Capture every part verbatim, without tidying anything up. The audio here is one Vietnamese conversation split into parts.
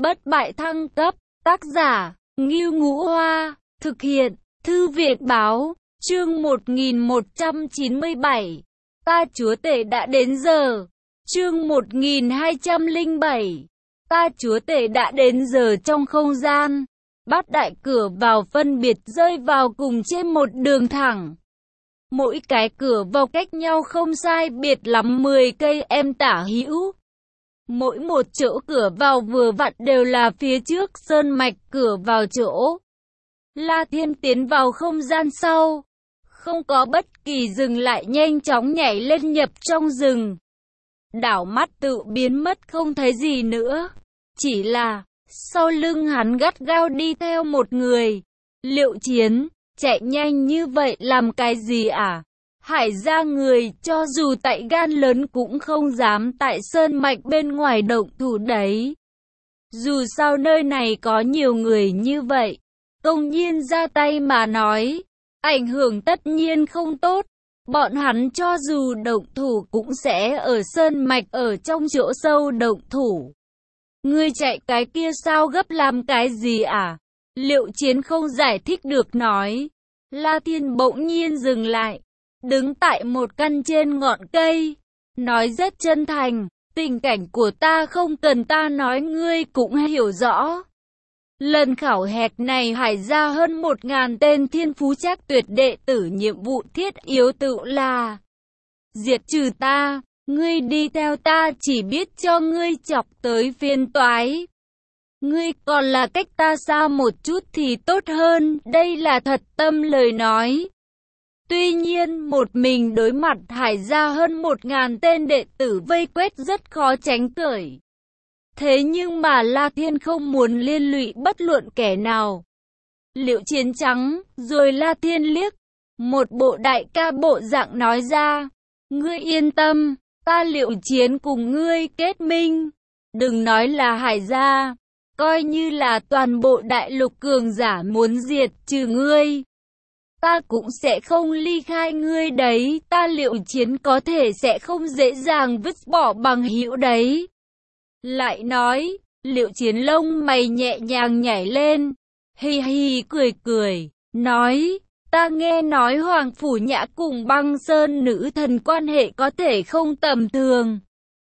Bất bại thăng cấp, tác giả, Ngưu Ngũ Hoa, thực hiện, Thư viện báo, chương một nghìn một trăm chín mươi bảy, ta chúa tể đã đến giờ, chương một nghìn hai trăm lẻ bảy, ta chúa tể đã đến giờ trong không gian, bát đại cửa vào phân biệt rơi vào cùng trên một đường thẳng. Mỗi cái cửa vào cách nhau không sai biệt lắm mười cây em tả hữu. Mỗi một chỗ cửa vào vừa vặn đều là phía trước sơn mạch cửa vào chỗ. La Thiên tiến vào không gian sau, không có bất kỳ dừng lại, nhanh chóng nhảy lên nhập trong rừng. Đảo mắt tự biến mất không thấy gì nữa. Chỉ là, sau lưng hắn gắt gao đi theo một người. Liệu Chiến, chạy nhanh như vậy làm cái gì à? Hải gia người cho dù tại gan lớn cũng không dám tại sơn mạch bên ngoài động thủ đấy. Dù sao nơi này có nhiều người như vậy, công nhiên ra tay mà nói, ảnh hưởng tất nhiên không tốt. Bọn hắn cho dù động thủ cũng sẽ ở sơn mạch ở trong chỗ sâu động thủ. Ngươi chạy cái kia sao gấp làm cái gì à? Liệu Chiến không giải thích được nói. La Thiên bỗng nhiên dừng lại, đứng tại một căn trên ngọn cây, nói rất chân thành, tình cảnh của ta không cần ta nói ngươi cũng hiểu rõ. Lần khảo hạch này Hải ra hơn một ngàn tên thiên phú chắc tuyệt đệ tử, nhiệm vụ thiết yếu tự là diệt trừ ta, ngươi đi theo ta chỉ biết cho ngươi chọc tới phiền toái. Ngươi còn là cách ta xa một chút thì tốt hơn, đây là thật tâm lời nói. Tuy nhiên một mình đối mặt Hải ra hơn một ngàn tên đệ tử vây quét rất khó tránh cởi. Thế nhưng mà La Thiên không muốn liên lụy bất luận kẻ nào. Liệu Chiến trắng, rồi La Thiên liếc, một bộ đại ca bộ dạng nói ra, ngươi yên tâm, ta Liệu Chiến cùng ngươi kết minh. Đừng nói là Hải gia, coi như là toàn bộ đại lục cường giả muốn diệt trừ ngươi, ta cũng sẽ không ly khai ngươi đấy, ta Liệu Chiến có thể sẽ không dễ dàng vứt bỏ bằng hữu đấy. Lại nói, Liệu Chiến lông mày nhẹ nhàng nhảy lên, hi hi cười cười, nói, ta nghe nói Hoàng Phủ Nhã cùng Băng Sơn nữ thần quan hệ có thể không tầm thường.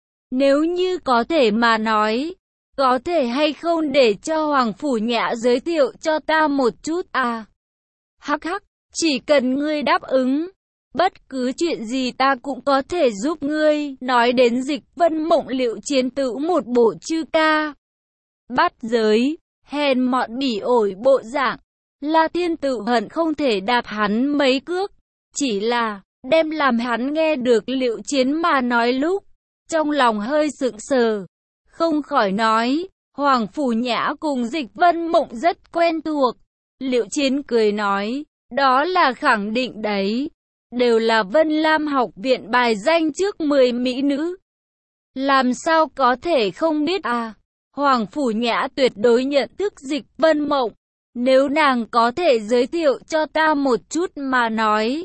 Nếu như có thể mà nói, có thể hay không để cho Hoàng Phủ Nhã giới thiệu cho ta một chút à? Hắc hắc, chỉ cần ngươi đáp ứng, bất cứ chuyện gì ta cũng có thể giúp ngươi. Nói đến Dịch Vân Mộng, Liệu Chiến tự một bộ chư ca bát giới, hèn mọn bỉ ổi bộ dạng. La Thiên tự hận không thể đạp hắn mấy cước, chỉ là đem làm hắn nghe được Liệu Chiến mà nói lúc, trong lòng hơi sững sờ, không khỏi nói, Hoàng Phủ Nhã cùng Dịch Vân Mộng rất quen thuộc. Liệu Chiến cười nói, đó là khẳng định đấy, đều là Vân Lam học viện bài danh trước mười mỹ nữ. Làm sao có thể không biết à? Hoàng Phủ Nhã tuyệt đối nhận thức Dịch Vân Mộng, nếu nàng có thể giới thiệu cho ta một chút mà nói,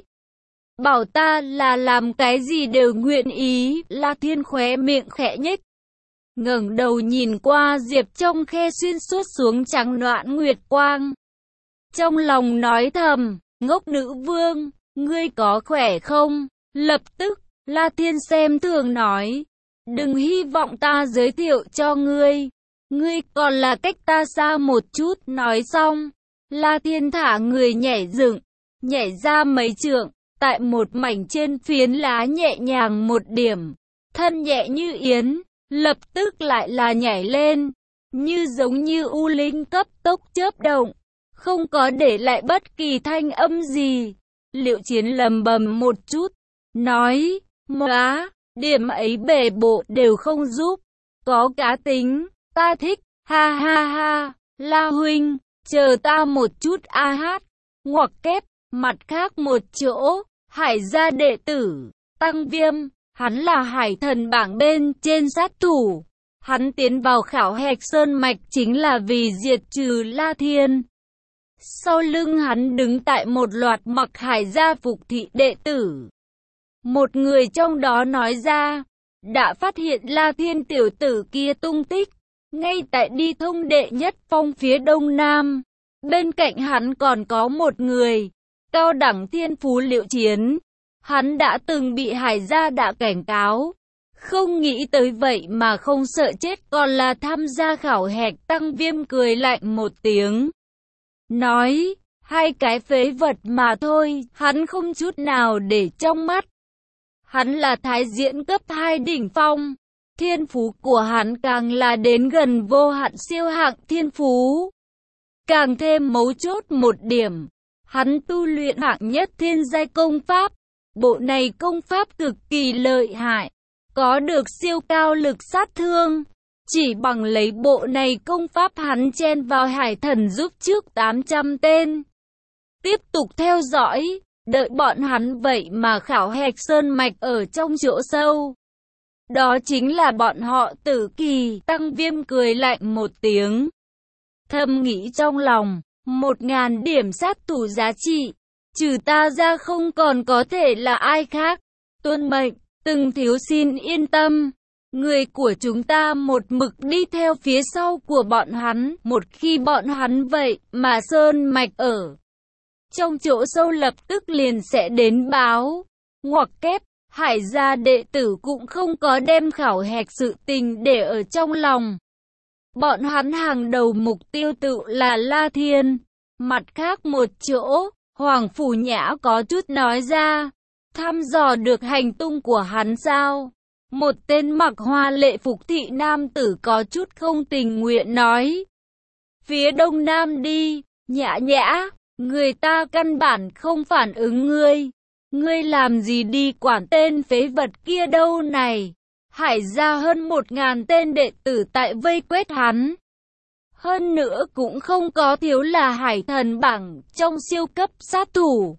bảo ta là làm cái gì đều nguyện ý. La Thiên khóe miệng khẽ nhếch, ngẩng đầu nhìn qua Diệp trong khe xuyên suốt xuống trắng noãn nguyệt quang, trong lòng nói thầm, ngốc nữ vương, ngươi có khỏe không? Lập tức, La Thiên xem thường nói, đừng hy vọng ta giới thiệu cho ngươi, ngươi còn là cách ta xa một chút. Nói xong, La Thiên thả người nhảy dựng, nhảy ra mấy trượng, tại một mảnh trên phiến lá nhẹ nhàng một điểm, thân nhẹ như yến, lập tức lại là nhảy lên, như giống như u linh cấp tốc chớp động, không có để lại bất kỳ thanh âm gì. Liệu Chiến lầm bầm một chút, nói, móa, điểm ấy bề bộ đều không giúp, có cá tính, ta thích, ha ha ha. La huynh, chờ ta một chút a hát, ngoặc kép. Mặt khác một chỗ, Hải gia đệ tử, Tăng Viêm, hắn là hải thần bảng bên trên sát thủ, hắn tiến vào khảo hạch sơn mạch chính là vì diệt trừ La Thiên. Sau lưng hắn đứng tại một loạt mặc Hải gia phục thị đệ tử. Một người trong đó nói ra, đã phát hiện La Thiên tiểu tử kia tung tích, ngay tại đi thông đệ nhất phong phía đông nam. Bên cạnh hắn còn có một người, cao đẳng thiên phú Liệu Chiến. Hắn đã từng bị Hải gia đã cảnh cáo. Không nghĩ tới vậy mà không sợ chết còn là tham gia khảo hạch. Tăng Viêm cười lạnh một tiếng. Nói, hai cái phế vật mà thôi, hắn không chút nào để trong mắt. Hắn là thái diễn cấp hai đỉnh phong. Thiên phú của hắn càng là đến gần vô hạn siêu hạng thiên phú. Càng thêm mấu chốt một điểm, hắn tu luyện hạng nhất thiên giai công pháp. Bộ này công pháp cực kỳ lợi hại, có được siêu cao lực sát thương. Chỉ bằng lấy bộ này công pháp hắn chen vào hải thần giúp trước tám trăm tên. Tiếp tục theo dõi, đợi bọn hắn vậy mà khảo hạch sơn mạch ở trong chỗ sâu. Đó chính là bọn họ Tử Kỳ. Tăng Viêm cười lạnh một tiếng. Thầm nghĩ trong lòng, một ngàn điểm sát thủ giá trị, trừ ta ra không còn có thể là ai khác. Tuân mệnh, từng thiếu xin yên tâm. Người của chúng ta một mực đi theo phía sau của bọn hắn. Một khi bọn hắn vậy mà sơn mạch ở trong chỗ sâu lập tức liền sẽ đến báo. Ngoặc kép, Hải gia đệ tử cũng không có đem khảo hạch sự tình để ở trong lòng. Bọn hắn hàng đầu mục tiêu tự là La Thiên. Mặt khác một chỗ, Hoàng Phủ Nhã có chút nói ra. Thăm dò được hành tung của hắn sao? Một tên mặc hoa lệ phục thị nam tử có chút không tình nguyện nói. Phía đông nam đi, Nhã Nhã, người ta căn bản không phản ứng ngươi. Ngươi làm gì đi quản tên phế vật kia đâu này? Hải gia hơn một ngàn tên đệ tử tại vây quét hắn. Hơn nữa cũng không có thiếu là hải thần bảng trong siêu cấp sát thủ.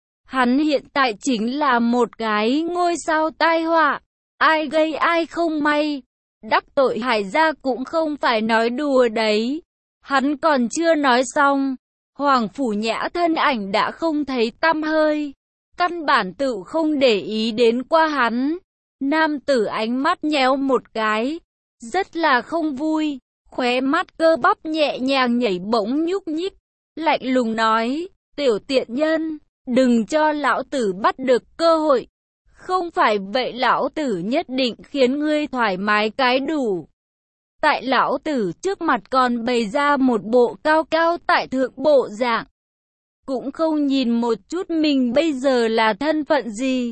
Hắn hiện tại chính là một cái ngôi sao tai họa. Ai gây ai không may. Đắc tội Hải gia cũng không phải nói đùa đấy. Hắn còn chưa nói xong. Hoàng Phủ Nhã thân ảnh đã không thấy tăm hơi. Căn bản tự không để ý đến qua hắn. Nam tử ánh mắt nhéo một cái. Rất là không vui. Khóe mắt cơ bắp nhẹ nhàng nhảy bỗng nhúc nhích. Lạnh lùng nói. Tiểu tiện nhân, đừng cho lão tử bắt được cơ hội. Không phải vậy lão tử nhất định khiến ngươi thoải mái cái đủ. Tại lão tử trước mặt còn bày ra một bộ cao cao tại thượng bộ dạng. Cũng không nhìn một chút mình bây giờ là thân phận gì.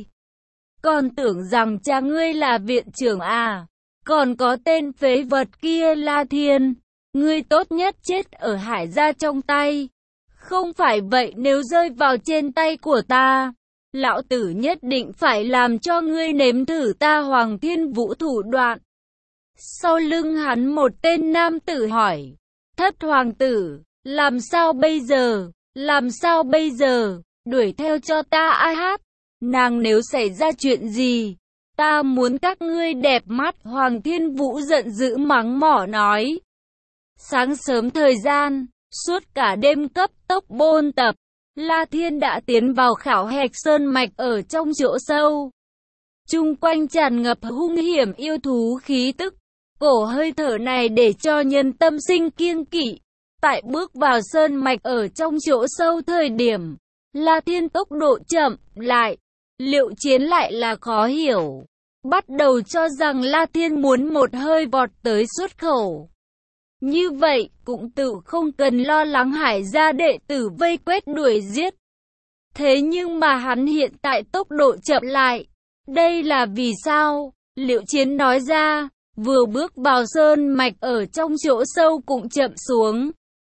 Còn tưởng rằng cha ngươi là viện trưởng à. Còn có tên phế vật kia La Thiên. Ngươi tốt nhất chết ở Hải gia trong tay. Không phải vậy nếu rơi vào trên tay của ta, lão tử nhất định phải làm cho ngươi nếm thử ta Hoàng Thiên Vũ thủ đoạn. Sau lưng hắn một tên nam tử hỏi. Thất hoàng tử, làm sao bây giờ? Làm sao bây giờ? Đuổi theo cho ta ai hát. Nàng nếu xảy ra chuyện gì, ta muốn các ngươi đẹp mắt. Hoàng Thiên Vũ giận dữ mắng mỏ nói. Sáng sớm thời gian, suốt cả đêm cấp tốc bôn tập, La Thiên đã tiến vào khảo hạch sơn mạch ở trong chỗ sâu. Chung quanh tràn ngập hung hiểm yêu thú khí tức. Cổ hơi thở này để cho nhân tâm sinh kiêng kỵ. Tại bước vào sơn mạch ở trong chỗ sâu thời điểm, La Thiên tốc độ chậm lại. Liệu Chiến lại là khó hiểu. Bắt đầu cho rằng La Thiên muốn một hơi vọt tới xuất khẩu. Như vậy, cũng tự không cần lo lắng Hải gia đệ tử vây quét đuổi giết. Thế nhưng mà hắn hiện tại tốc độ chậm lại. Đây là vì sao? Liệu Chiến nói ra, vừa bước vào sơn mạch ở trong chỗ sâu cũng chậm xuống.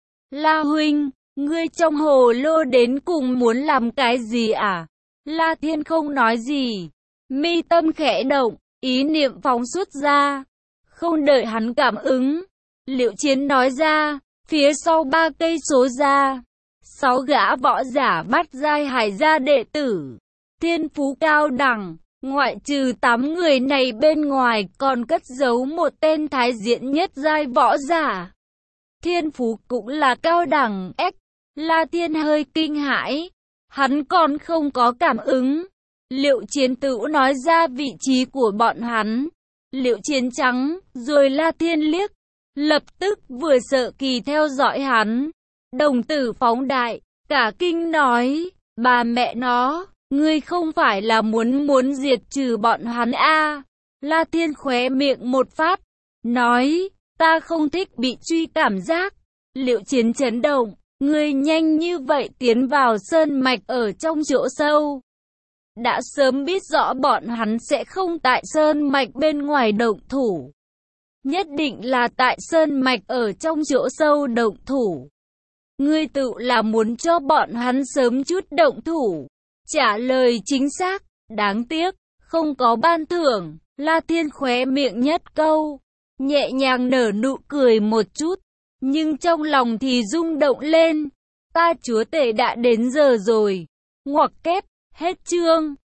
La huynh, ngươi trong hồ lô đến cùng muốn làm cái gì à? La Thiên không nói gì. Mi tâm khẽ động, ý niệm phóng xuất ra. Không đợi hắn cảm ứng. Liệu Chiến nói ra, phía sau ba cây số ra, sáu gã võ giả bắt giai Hải gia đệ tử, thiên phú cao đẳng, ngoại trừ tám người này bên ngoài còn cất giấu một tên thái diễn nhất giai võ giả. Thiên phú cũng là cao đẳng X. La Thiên hơi kinh hãi, hắn còn không có cảm ứng. Liệu Chiến tự nói ra vị trí của bọn hắn. Liệu Chiến trắng, rồi La Thiên liếc. lập tức vừa sợ kỳ theo dõi hắn. Đồng tử phóng đại, cả kinh nói, bà mẹ nó, ngươi không phải là muốn muốn diệt trừ bọn hắn a? À? La Thiên khóe miệng một phát, nói, ta không thích bị truy cảm giác. Liệu Chiến chấn động, ngươi nhanh như vậy tiến vào sơn mạch ở trong chỗ sâu. Đã sớm biết rõ bọn hắn sẽ không tại sơn mạch bên ngoài động thủ. Nhất định là tại sơn mạch ở trong chỗ sâu động thủ. Ngươi tự là muốn cho bọn hắn sớm chút động thủ. Trả lời chính xác, đáng tiếc, không có ban thưởng. La Thiên khóe miệng nhất câu, nhẹ nhàng nở nụ cười một chút, nhưng trong lòng thì rung động lên. Ta chúa tể đã đến giờ rồi. Ngoặc kép, hết chương.